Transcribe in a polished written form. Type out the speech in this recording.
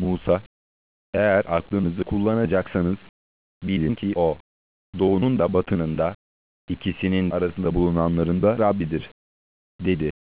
Musa, eğer aklınızı kullanacaksanız, bilin ki o, doğunun da batının da, ikisinin arasında bulunanların da Rabbidir, dedi.